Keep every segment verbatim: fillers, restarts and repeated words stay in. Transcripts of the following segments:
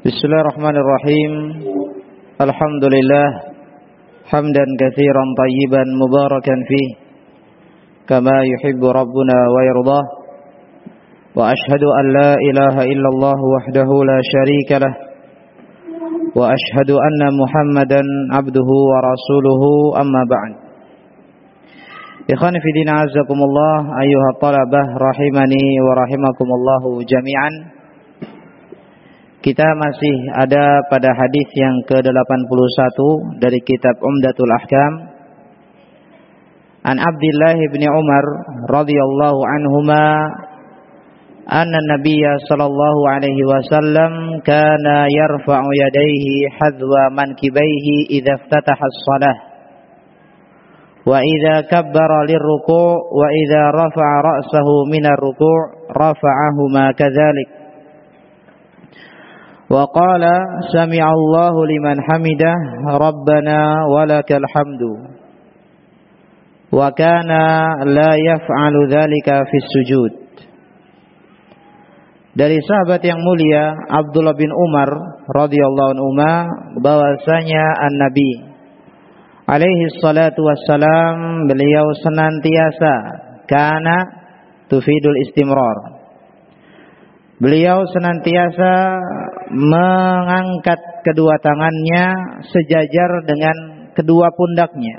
Bismillahirrahmanirrahim. Alhamdulillah hamdan katsiran tayyiban mubarakan fih kama yuhibbu rabbuna wa yardah. Wa ashhadu an la ilaha illallah wahdahu la syarika lah. Wa ashhadu anna Muhammadan abduhu wa rasuluhu amma ba'd. Ikhwani fi din azzakumullah ayyuhat talabah rahimani wa rahimakumullah jami'an. Kita masih ada pada hadis yang ke delapan puluh satu dari kitab Umdatul Ahkam. An Abdullah bin Umar radhiyallahu anhuma anna Nabiyya sallallahu alaihi wasallam kana yarfa'u yadayhi hadwa mankibaihi idza iftataha as-shalah wa idza kabbara lirruku' wa idza rafa'a ra'sahu minar ruku' rafa'ahuma kadzalik. Wa qala sami'allahu liman hamidah rabbana walakal hamdu. Wa kana la yaf'alu dzalika fis sujud. Dari sahabat yang mulia Abdullah bin Umar radhiyallahu anhuma bahwasanya an-nabi alaihi salatu wassalam beliau senantiasa kana tufidul istimrar. Beliau senantiasa mengangkat kedua tangannya sejajar dengan kedua pundaknya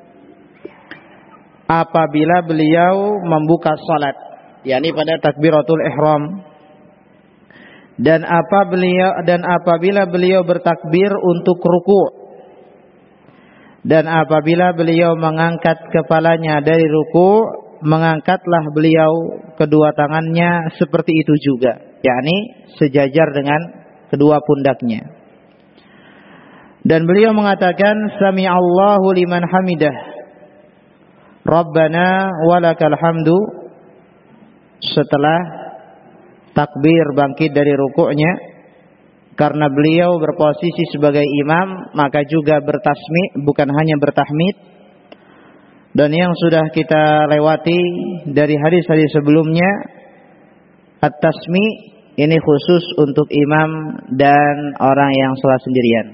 apabila beliau membuka salat, yakni pada takbiratul ihram, dan apa beliau dan apabila beliau bertakbir untuk ruku', dan apabila beliau mengangkat kepalanya dari ruku', mengangkatlah beliau kedua tangannya seperti itu juga, yakni sejajar dengan kedua pundaknya. Dan beliau mengatakan sami'allahu liman hamidah rabbana walakal hamdu setelah takbir bangkit dari rukuknya. Karena beliau berposisi sebagai imam, maka juga bertasmi', bukan hanya bertahmid. Dan yang sudah kita lewati dari hadis-hadis sebelumnya, at-tasmi' ini khusus untuk imam dan orang yang salat sendirian.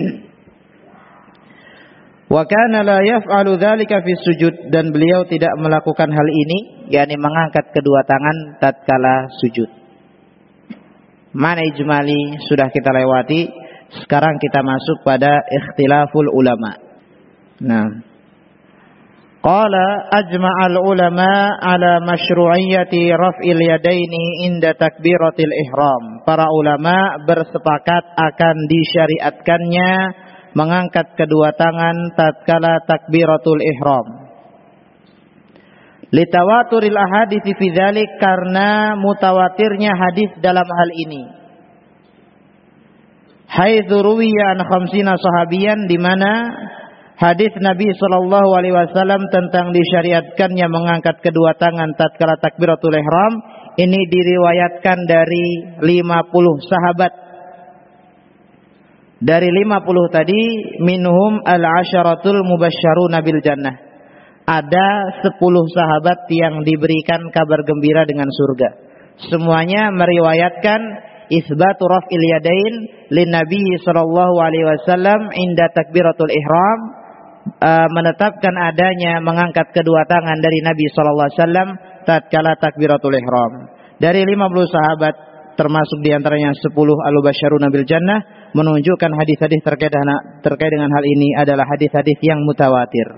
Wa kana la yaf'alu dzalika fi sujud, dan beliau tidak melakukan hal ini, yakni mengangkat kedua tangan tatkala sujud. Mana ijmali sudah kita lewati, sekarang kita masuk pada ikhtilaful ulama. Nah, qala ajma'al ulama ala masyru'iyyati raf'il yadaini inda takbiratil ihram. Para ulama bersepakat akan disyariatkannya mengangkat kedua tangan tatkala takbiratul ihram. Litawaturil ahadits fi dzalik, karena mutawatirnya hadis dalam hal ini. Haitsu ruwiya an khamsina sahabiyan, di mana hadis Nabi sallallahu alaihi wasallam tentang disyariatkannya mengangkat kedua tangan tatkala takbiratul ihram ini diriwayatkan dari lima puluh sahabat. Dari lima puluh tadi, minhum al-asyaratul mubasysyaruna bil jannah. Ada sepuluh sahabat yang diberikan kabar gembira dengan surga. Semuanya meriwayatkan isbatu raf'il yadain lin Nabi sallallahu alaihi wasallam inda takbiratul ihram, Uh, menetapkan adanya mengangkat kedua tangan dari Nabi sallallahu alaihi wasallam tatkala takbiratul ihram. Dari lima puluh sahabat, termasuk diantaranya sepuluh al-mubasysyaruna bil jannah, menunjukkan hadis-hadis terkait dengan, terkait dengan hal ini adalah hadis-hadis yang mutawatir.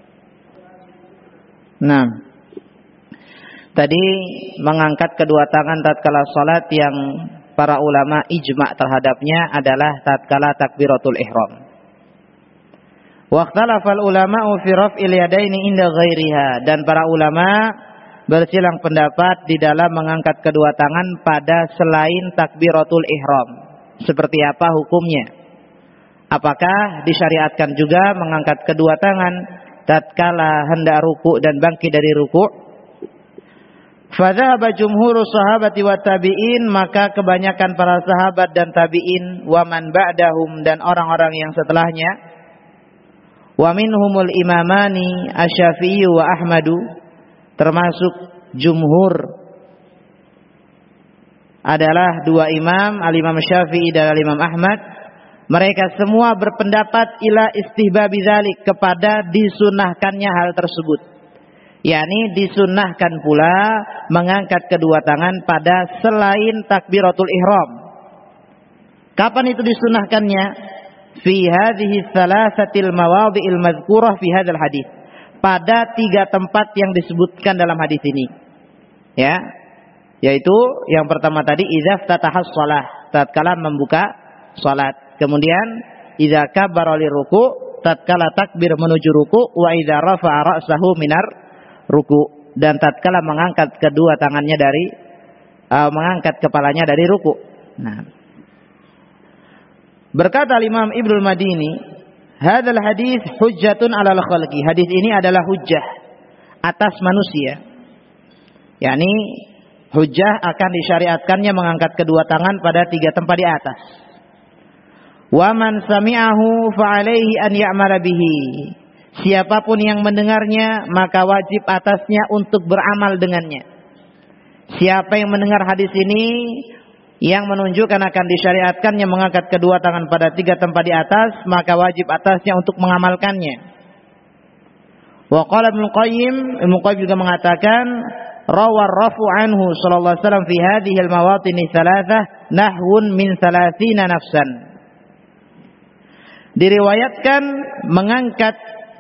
Nah, tadi mengangkat kedua tangan tatkala salat yang para ulama ijma' terhadapnya adalah tatkala takbiratul ihram. Waqtalafal ulama'u fi raf'il yadaini inda ghairiha, dan para ulama bersilang pendapat di dalam mengangkat kedua tangan pada selain takbiratul ihram. Seperti apa hukumnya? Apakah disyariatkan juga mengangkat kedua tangan tatkala hendak ruku' dan bangkit dari ruku'? Fadzahaba jumhurus sahabati wa tabi'in, maka kebanyakan para sahabat dan tabi'in, wa man ba'dahum, dan orang-orang yang setelahnya, wa minhumul imamani asy-Syafi'i wa Ahmadu, termasuk jumhur adalah dua imam, Al-Imam Syafi'i dan Al-Imam Ahmad. Mereka semua berpendapat ila istihbabi dzalik, kepada disunahkannya hal tersebut. yakni disunnahkan pula mengangkat kedua tangan pada selain takbiratul ihram. Kapan itu disunnahkannya? Fi hadhihi thalathatil mawadhi'il madhkurah fi hadzal hadis. Pada tiga tempat yang disebutkan dalam hadis ini. Ya. Yaitu yang pertama tadi idza ftataha shalah, tatkala membuka salat. Kemudian idza kabbara liruku, tatkala takbir menuju ruku, wa idza rafa'a ra'sahu minar ruku, dan tatkala mengangkat kedua tangannya dari uh, mengangkat kepalanya dari ruku. Nah, berkata Imam Ibnul Madini, hadzal hadis hujjatun 'alal khalqi. Hadis ini adalah hujjah atas manusia. yakni hujjah akan disyariatkannya mengangkat kedua tangan pada tiga tempat di atas. Wa man sami'ahu fa 'alaihi an ya'mala bihi. Siapapun yang mendengarnya, maka wajib atasnya untuk beramal dengannya. Siapa yang mendengar hadis ini yang menunjukkan akan disyariatkannya mengangkat kedua tangan pada tiga tempat di atas, maka wajib atasnya untuk mengamalkannya. Wa qala Ibnu Qayyim, Ibnu Qayyim juga mengatakan, rawar rafu anhu sallallahu alaihi wasallam fi hadhihi al-mawatin thalathah nahwun min thalathina nafsan. Diriwayatkan mengangkat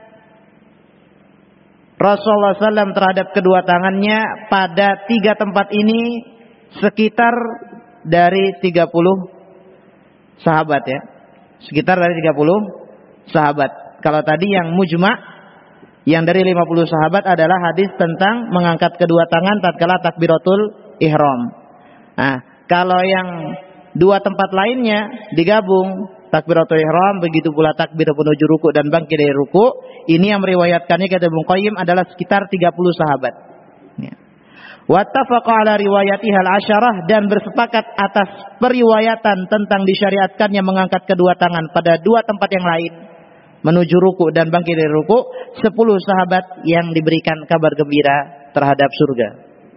Rasulullah sallallahu alaihi wasallam terhadap kedua tangannya pada tiga tempat ini sekitar dari tiga puluh sahabat ya. Sekitar dari tiga puluh sahabat. Kalau tadi yang mujma' yang dari lima puluh sahabat adalah hadis tentang mengangkat kedua tangan tatkala takbiratul ihram. Nah, kalau yang dua tempat lainnya digabung, takbiratul ihram, begitu pula takbir menuju ruku dan bangkit dari ruku, ini yang meriwayatkannya kata Ibnu Qayyim adalah sekitar tiga puluh sahabat. Ya. Wattafaqa ala riwayatiha al-asyarah, dan bersepakat atas periwayatan tentang disyariatkannya mengangkat kedua tangan pada dua tempat yang lain, menuju ruku dan bangkit dari ruku, sepuluh sahabat yang diberikan kabar gembira terhadap surga.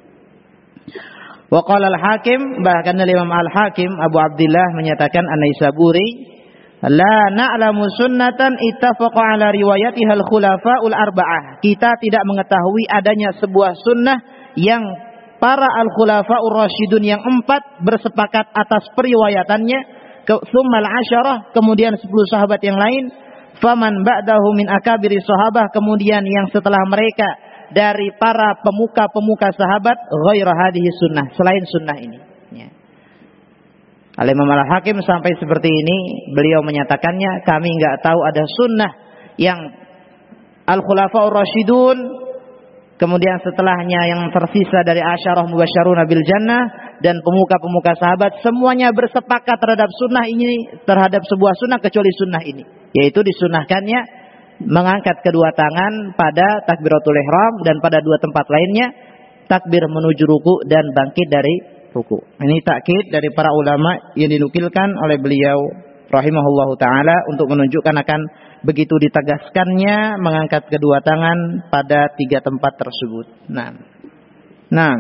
Wa qala al-Hakim, bahkan Imam al-Hakim Abu Abdullah menyatakan An-Naisaburi, la na'lamu sunnatan ittafaqa ala riwayatiha al-khulafa'ul arba'ah. Kita tidak mengetahui adanya sebuah sunnah yang para al-khulafa'ur rasyidun yang empat bersepakat atas periwayatannya, tsummal asyarah, kemudian sepuluh sahabat yang lain, faman ba'dahu min akabiri sahabah, kemudian yang setelah mereka dari para pemuka-pemuka sahabat, ghaira hadhihi sunnah, selain sunnah ini. Ya. Al-Imam Al-Hakim sampai seperti ini, beliau menyatakannya, kami enggak tahu ada sunnah yang al-khulafa'ur rasyidun, kemudian setelahnya yang tersisa dari asyarah mubasysyaruna bil jannah dan pemuka-pemuka sahabat, semuanya bersepakat terhadap sunnah ini, terhadap sebuah sunnah kecuali sunnah ini, yaitu disunahkannya mengangkat kedua tangan pada takbiratul ihram dan pada dua tempat lainnya takbir menuju ruku dan bangkit dari ruku. Ini takkid dari para ulama yang dinukilkan oleh beliau rahimahullahu taala untuk menunjukkan akan begitu ditegaskannya mengangkat kedua tangan pada tiga tempat tersebut. Nah, nah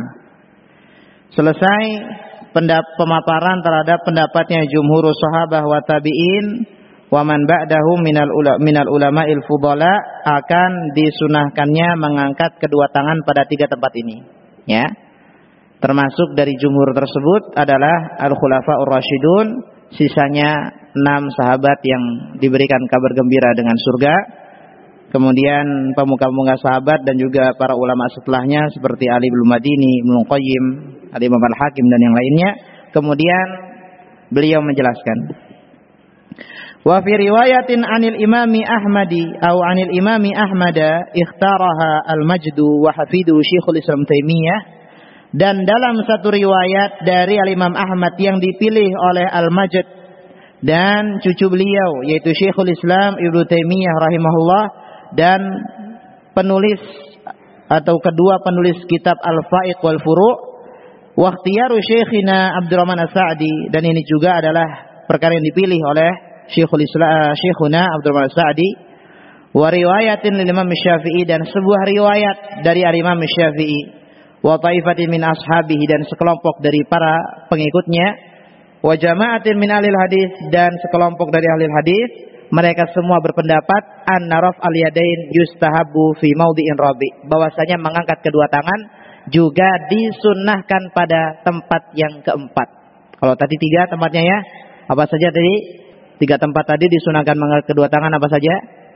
selesai pendap- pemaparan terhadap pendapatnya jumhurus sahabah wa tabi'in wa man ba'dahu minal ula, minal ulama'il fudhala, akan disunahkannya mengangkat kedua tangan pada tiga tempat ini. Ya. Termasuk dari jumhur tersebut adalah al-khulafa'ur rasyidun, sisanya enam sahabat yang diberikan kabar gembira dengan surga. Kemudian pemuka-pemuka sahabat dan juga para ulama setelahnya seperti Ali bin Madini, Ibnu Qayyim, Al-Imam Al-Hakim dan yang lainnya. Kemudian beliau menjelaskan, wa fi riwayatin 'anil imami Ahmadi aw 'anil imami Ahmada ikhtaraha al-Majdu wa hafidu Syekhul Islam Taimiyah, dan dalam satu riwayat dari Al-Imam Ahmad yang dipilih oleh Al-Majd dan cucu beliau yaitu Syekhul Islam Ibnu Taimiyah rahimahullah, dan penulis atau kedua penulis kitab Al-Fa'iq wal Furu', wa ikhtiyaru Syekhina Abdurrahman As-Sa'di, dan ini juga adalah perkara yang dipilih oleh Syekhul Islam Syekhuna Abdurrahman As-Sa'di, wa riwayatin lil Imam Syafi'i, dan sebuah riwayat dari Imam Syafi'i, wa taifatin min ashabihi dan sekelompok dari para pengikutnya, wa jama'atin min ahlil hadis dan sekelompok dari ahli hadis, mereka semua berpendapat anna raf'al yadain yustahabbu fi maudhi'in rabi, bahwasanya mengangkat kedua tangan juga disunnahkan pada tempat yang keempat. Kalau tadi tiga tempatnya ya, apa saja tadi? Tiga tempat tadi disunahkan mengangkat kedua tangan apa saja?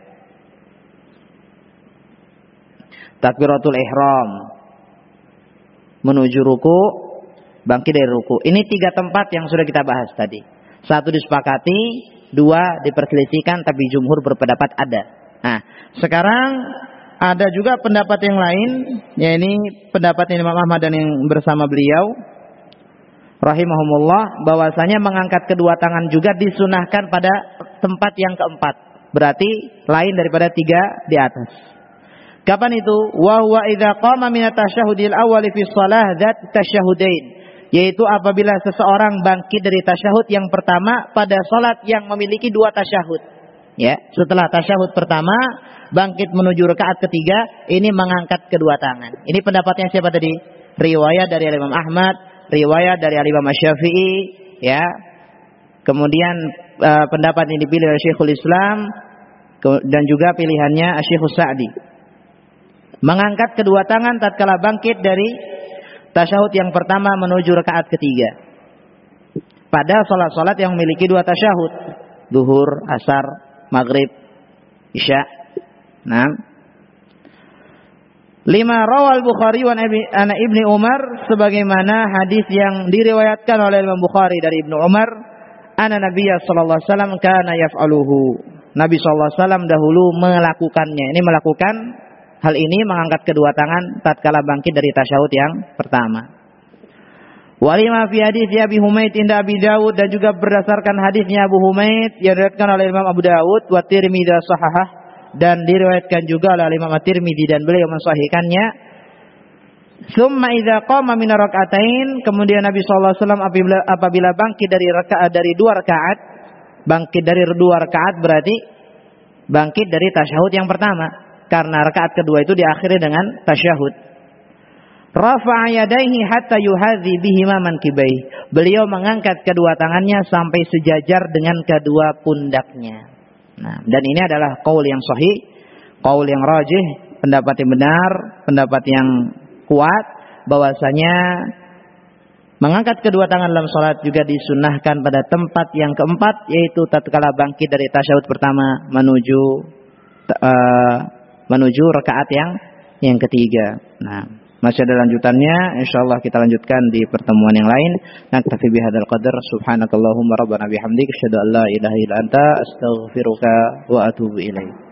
Takbiratul ihram, menuju ruku, bangkit dari ruku. Ini tiga tempat yang sudah kita bahas tadi. Satu disepakati, dua diperselisihkan, tapi jumhur berpendapat ada. Nah, sekarang ada juga pendapat yang lain, ya ini pendapat Imam Ahmad dan yang bersama beliau rahimahumullah, bahwasanya mengangkat kedua tangan juga disunahkan pada tempat yang keempat. Berarti lain daripada tiga di atas. Kapan itu? Wa huwa idza qama min at-tasyahhudil awwal fi shalah dzat tasyahhudain, yaitu apabila seseorang bangkit dari tasyahud yang pertama pada salat yang memiliki dua tasyahud. Ya, setelah tasyahud pertama bangkit menuju rakaat ketiga, ini mengangkat kedua tangan. Ini pendapatnya siapa tadi? Riwayat dari Imam Ahmad, riwayat dari Imam Syafi'i, ya. Kemudian uh, pendapat ini dipilih oleh Syekhul Islam dan juga pilihannya Syekhus Sa'di. Mengangkat kedua tangan tatkala bangkit dari tasyahud yang pertama menuju rakaat ketiga. Pada salat-salat yang memiliki dua tasyahud, zuhur, asar, maghrib, isya. Nah, lima rawal Bukhari wa ana Ibni Umar, sebagaimana hadis yang diriwayatkan oleh Imam Bukhari dari Ibnu Umar, anna Nabiyya sallallahu alaihi wasallam kana yaf'aluhu. Nabi sallallahu alaihi wasallam dahulu melakukannya. Ini melakukan hal ini, mengangkat kedua tangan tatkala bangkit dari tasyahud yang pertama. Walima fi hadis Abi Humaid inda Abi Dawud, dan juga berdasarkan hadisnya Abu Humaid yang diriwayatkan oleh Imam Abu Dawud wa Tirmidzi sahahah, dan diriwayatkan juga oleh Imam At-Tirmidzi dan beliau mensahihkannya. Tsumma idza qama min rak'atain, kemudian Nabi sallallahu alaihi wasallam apabila, apabila bangkit dari rakaat dari dua rakaat, bangkit dari dua rakaat berarti bangkit dari tasyahud yang pertama. Karena rakaat kedua itu diakhiri dengan tasyahud. Rafa'a yadayhi hatta yuhadhi bihima mankibaihi. Beliau mengangkat kedua tangannya sampai sejajar dengan kedua pundaknya. Nah, dan ini adalah qaul yang sahih, qaul yang rajih, pendapat yang benar, pendapat yang kuat, bahwasanya mengangkat kedua tangan dalam salat juga disunnahkan pada tempat yang keempat, yaitu tatkala bangkit dari tasyahud pertama menuju uh, menuju rakaat yang yang ketiga. Nah, masih ada lanjutannya, insyaallah kita lanjutkan di pertemuan yang lain. Naktafi bihadzal qadar, subhanakallahumma rabbana bihamdika asyhadu an la ilaha illa anta astaghfiruka wa atubu ilaik.